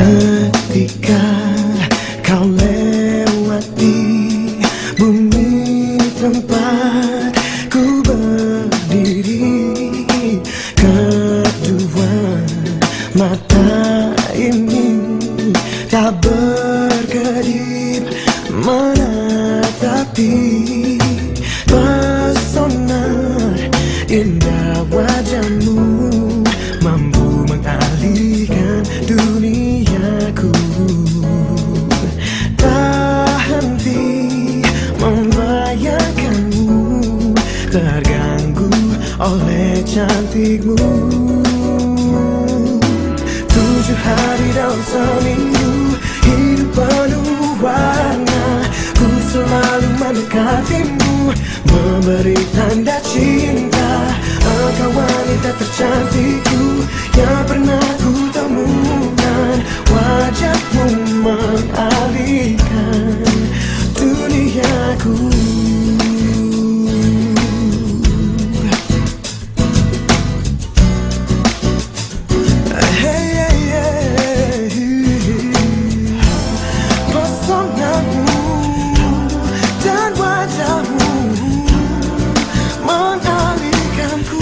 Ketika kau lewati bumi tempat ku berdiri, kedua mata ini tak berkedip menatapi pesona indah wajahmu, mampu mengalihkan duniaku. Tak henti membayangkanmu, terganggu oleh cantikmu. 7 hari dalam seminggu, hidup penuh warna. Ku selalu mendekatimu, memberi tanda cinta. Engkau wanita tercantikku yang pernah ku temukan. Wajahmu mengalihkan duniaku. Pesonamu dan wajahmu mengalihkanku.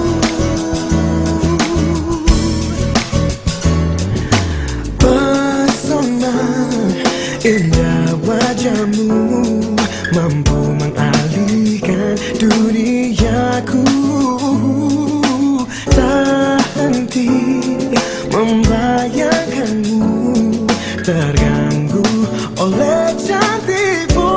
Pesona indah wajahmu mampu mengalihkan duniaku. Tak henti membayangkanmu, terganggu oleh cantikmu.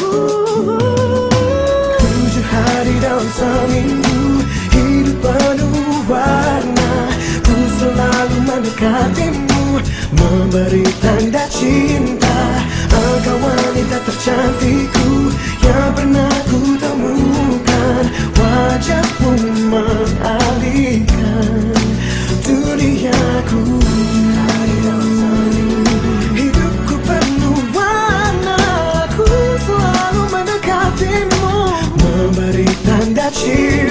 7 hari dalam seminggu, hidup penuh warna. Ku selalu mendekatimu, memberi tanda cinta. Engkau wanita tercantikku yang pernah ku temukan. Wajahmu mengalihkan duniaku. Hidupku penuh warna, ku selalu mendekatimu, memberi tanda cinta.